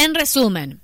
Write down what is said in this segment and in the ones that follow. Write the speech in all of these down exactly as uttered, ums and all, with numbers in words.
En resumen,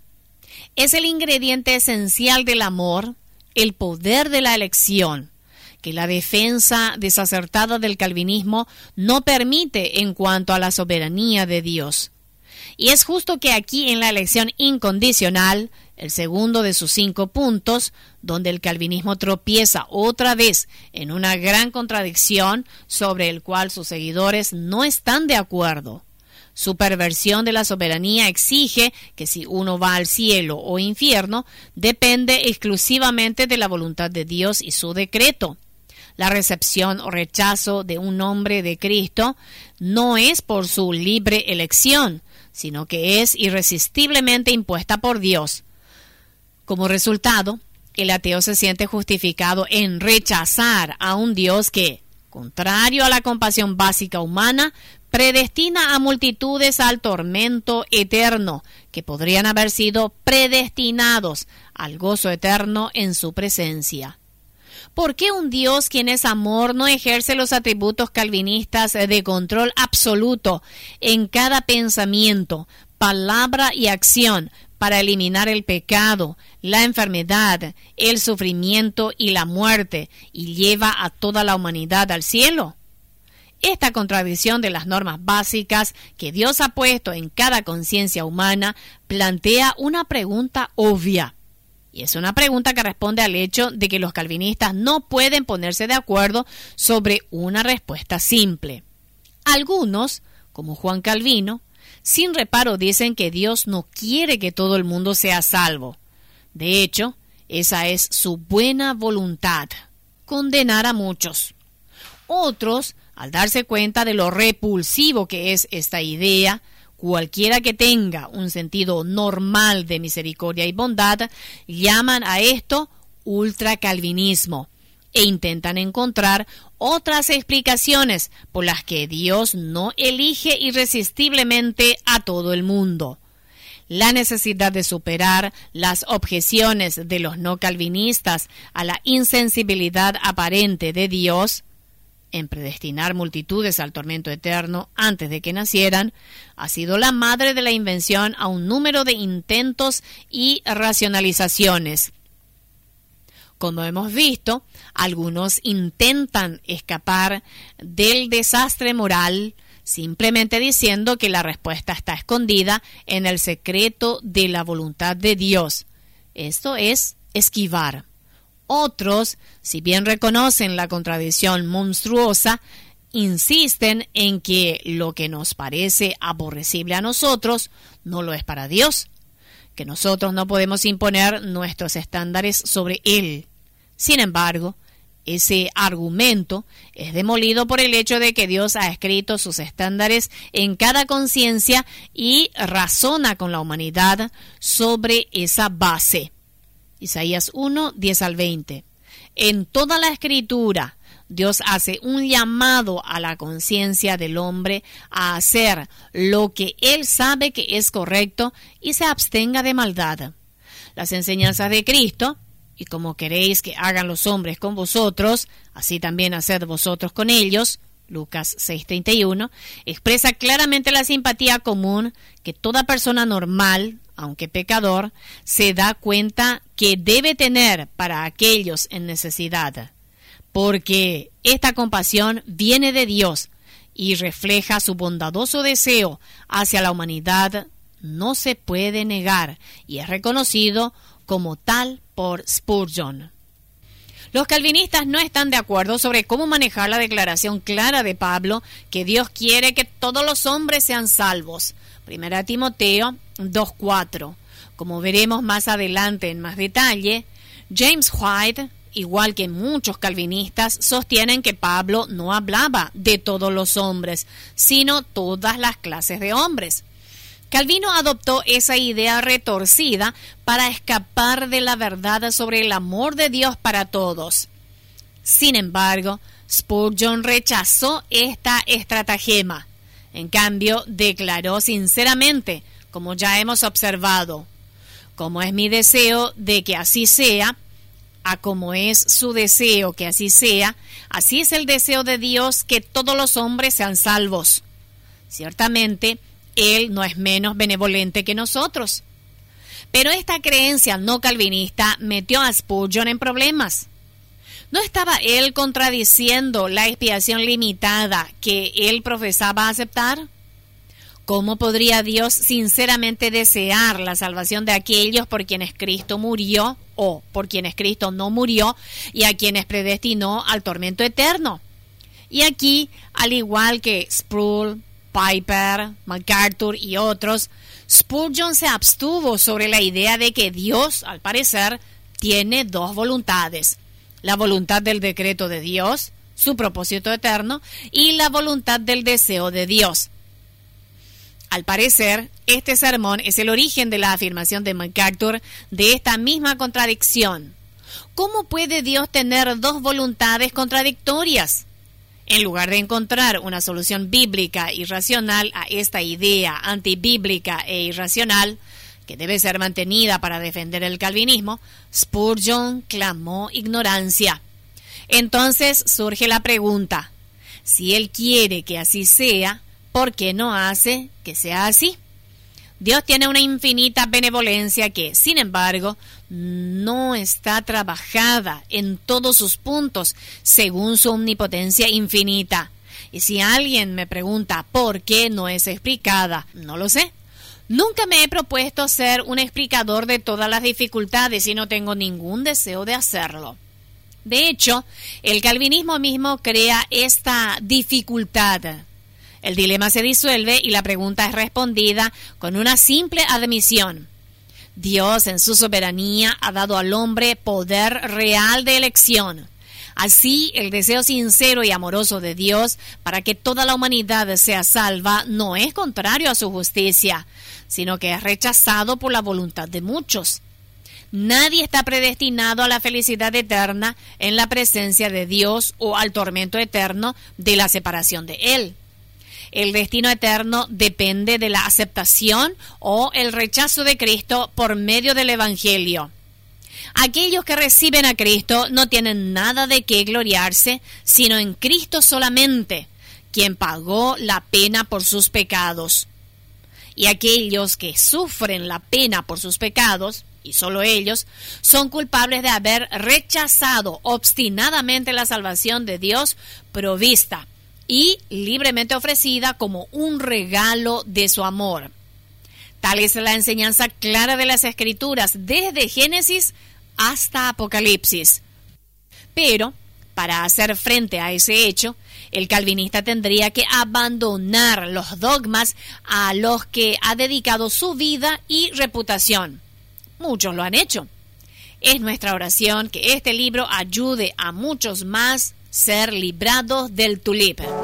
es el ingrediente esencial del amor, el poder de la elección, que la defensa desacertada del calvinismo no permite en cuanto a la soberanía de Dios. Y es justo que aquí en la elección incondicional, el segundo de sus cinco puntos, donde el calvinismo tropieza otra vez en una gran contradicción sobre el cual sus seguidores no están de acuerdo. Su perversión de la soberanía exige que si uno va al cielo o infierno, depende exclusivamente de la voluntad de Dios y su decreto. La recepción o rechazo de un hombre de Cristo no es por su libre elección, sino que es irresistiblemente impuesta por Dios. Como resultado, el ateo se siente justificado en rechazar a un Dios que, contrario a la compasión básica humana, predestina a multitudes al tormento eterno, que podrían haber sido predestinados al gozo eterno en su presencia. ¿Por qué un Dios quien es amor no ejerce los atributos calvinistas de control absoluto en cada pensamiento, palabra y acción para eliminar el pecado, la enfermedad, el sufrimiento y la muerte y lleva a toda la humanidad al cielo? Esta contradicción de las normas básicas que Dios ha puesto en cada conciencia humana plantea una pregunta obvia. Y es una pregunta que responde al hecho de que los calvinistas no pueden ponerse de acuerdo sobre una respuesta simple. Algunos, como Juan Calvino, sin reparo dicen que Dios no quiere que todo el mundo sea salvo. De hecho, esa es su buena voluntad, condenar a muchos. Otros, al darse cuenta de lo repulsivo que es esta idea, cualquiera que tenga un sentido normal de misericordia y bondad, llaman a esto ultracalvinismo e intentan encontrar otras explicaciones por las que Dios no elige irresistiblemente a todo el mundo. La necesidad de superar las objeciones de los no calvinistas a la insensibilidad aparente de Dios en predestinar multitudes al tormento eterno antes de que nacieran, ha sido la madre de la invención a un número de intentos y racionalizaciones. Como hemos visto, algunos intentan escapar del desastre moral simplemente diciendo que la respuesta está escondida en el secreto de la voluntad de Dios. Esto es esquivar. Otros, si bien reconocen la contradicción monstruosa, insisten en que lo que nos parece aborrecible a nosotros no lo es para Dios, que nosotros no podemos imponer nuestros estándares sobre Él. Sin embargo, ese argumento es demolido por el hecho de que Dios ha escrito sus estándares en cada conciencia y razona con la humanidad sobre esa base. Isaías uno, diez al veinte. En toda la Escritura, Dios hace un llamado a la conciencia del hombre a hacer lo que Él sabe que es correcto y se abstenga de maldad. Las enseñanzas de Cristo, y como queréis que hagan los hombres con vosotros, así también haced vosotros con ellos, Lucas seis, treinta y uno, expresa claramente la simpatía común que toda persona normal, aunque pecador, se da cuenta que debe tener para aquellos en necesidad, porque esta compasión viene de Dios y refleja su bondadoso deseo hacia la humanidad, no se puede negar y es reconocido como tal por Spurgeon. Los calvinistas no están de acuerdo sobre cómo manejar la declaración clara de Pablo que Dios quiere que todos los hombres sean salvos. Primera Timoteo dos, cuatro. Como veremos más adelante en más detalle, James White, igual que muchos calvinistas, sostienen que Pablo no hablaba de todos los hombres, sino todas las clases de hombres. Calvino adoptó esa idea retorcida para escapar de la verdad sobre el amor de Dios para todos. Sin embargo, Spurgeon rechazó esta estratagema. En cambio, declaró sinceramente, como ya hemos observado, como es mi deseo de que así sea, a como es su deseo que así sea, así es el deseo de Dios que todos los hombres sean salvos. Ciertamente, Él no es menos benevolente que nosotros. Pero esta creencia no calvinista metió a Spurgeon en problemas. ¿No estaba él contradiciendo la expiación limitada que él profesaba aceptar? ¿Cómo podría Dios sinceramente desear la salvación de aquellos por quienes Cristo murió o por quienes Cristo no murió y a quienes predestinó al tormento eterno? Y aquí, al igual que Sproul, Piper, MacArthur y otros, Spurgeon se abstuvo sobre la idea de que Dios, al parecer, tiene dos voluntades: la voluntad del decreto de Dios, su propósito eterno, y la voluntad del deseo de Dios. Al parecer, este sermón es el origen de la afirmación de MacArthur de esta misma contradicción. ¿Cómo puede Dios tener dos voluntades contradictorias? En lugar de encontrar una solución bíblica y racional a esta idea antibíblica e irracional, que debe ser mantenida para defender el calvinismo, Spurgeon clamó ignorancia. Entonces surge la pregunta: si él quiere que así sea, ¿por qué no hace que sea así? Dios tiene una infinita benevolencia que, sin embargo, no está trabajada en todos sus puntos según su omnipotencia infinita. Y si alguien me pregunta por qué no es explicada, no lo sé. Nunca me he propuesto ser un explicador de todas las dificultades y no tengo ningún deseo de hacerlo. De hecho, el calvinismo mismo crea esta dificultad. El dilema se disuelve y la pregunta es respondida con una simple admisión. Dios, en su soberanía, ha dado al hombre poder real de elección. Así, el deseo sincero y amoroso de Dios para que toda la humanidad sea salva no es contrario a su justicia, sino que es rechazado por la voluntad de muchos. Nadie está predestinado a la felicidad eterna en la presencia de Dios o al tormento eterno de la separación de Él. El destino eterno depende de la aceptación o el rechazo de Cristo por medio del Evangelio. Aquellos que reciben a Cristo no tienen nada de qué gloriarse, sino en Cristo solamente, quien pagó la pena por sus pecados. Y aquellos que sufren la pena por sus pecados, y solo ellos, son culpables de haber rechazado obstinadamente la salvación de Dios provista y libremente ofrecida como un regalo de su amor. Tal es la enseñanza clara de las Escrituras, desde Génesis hasta Apocalipsis. Pero, para hacer frente a ese hecho, el calvinista tendría que abandonar los dogmas a los que ha dedicado su vida y reputación. Muchos lo han hecho. Es nuestra oración que este libro ayude a muchos más ser librados del tulip.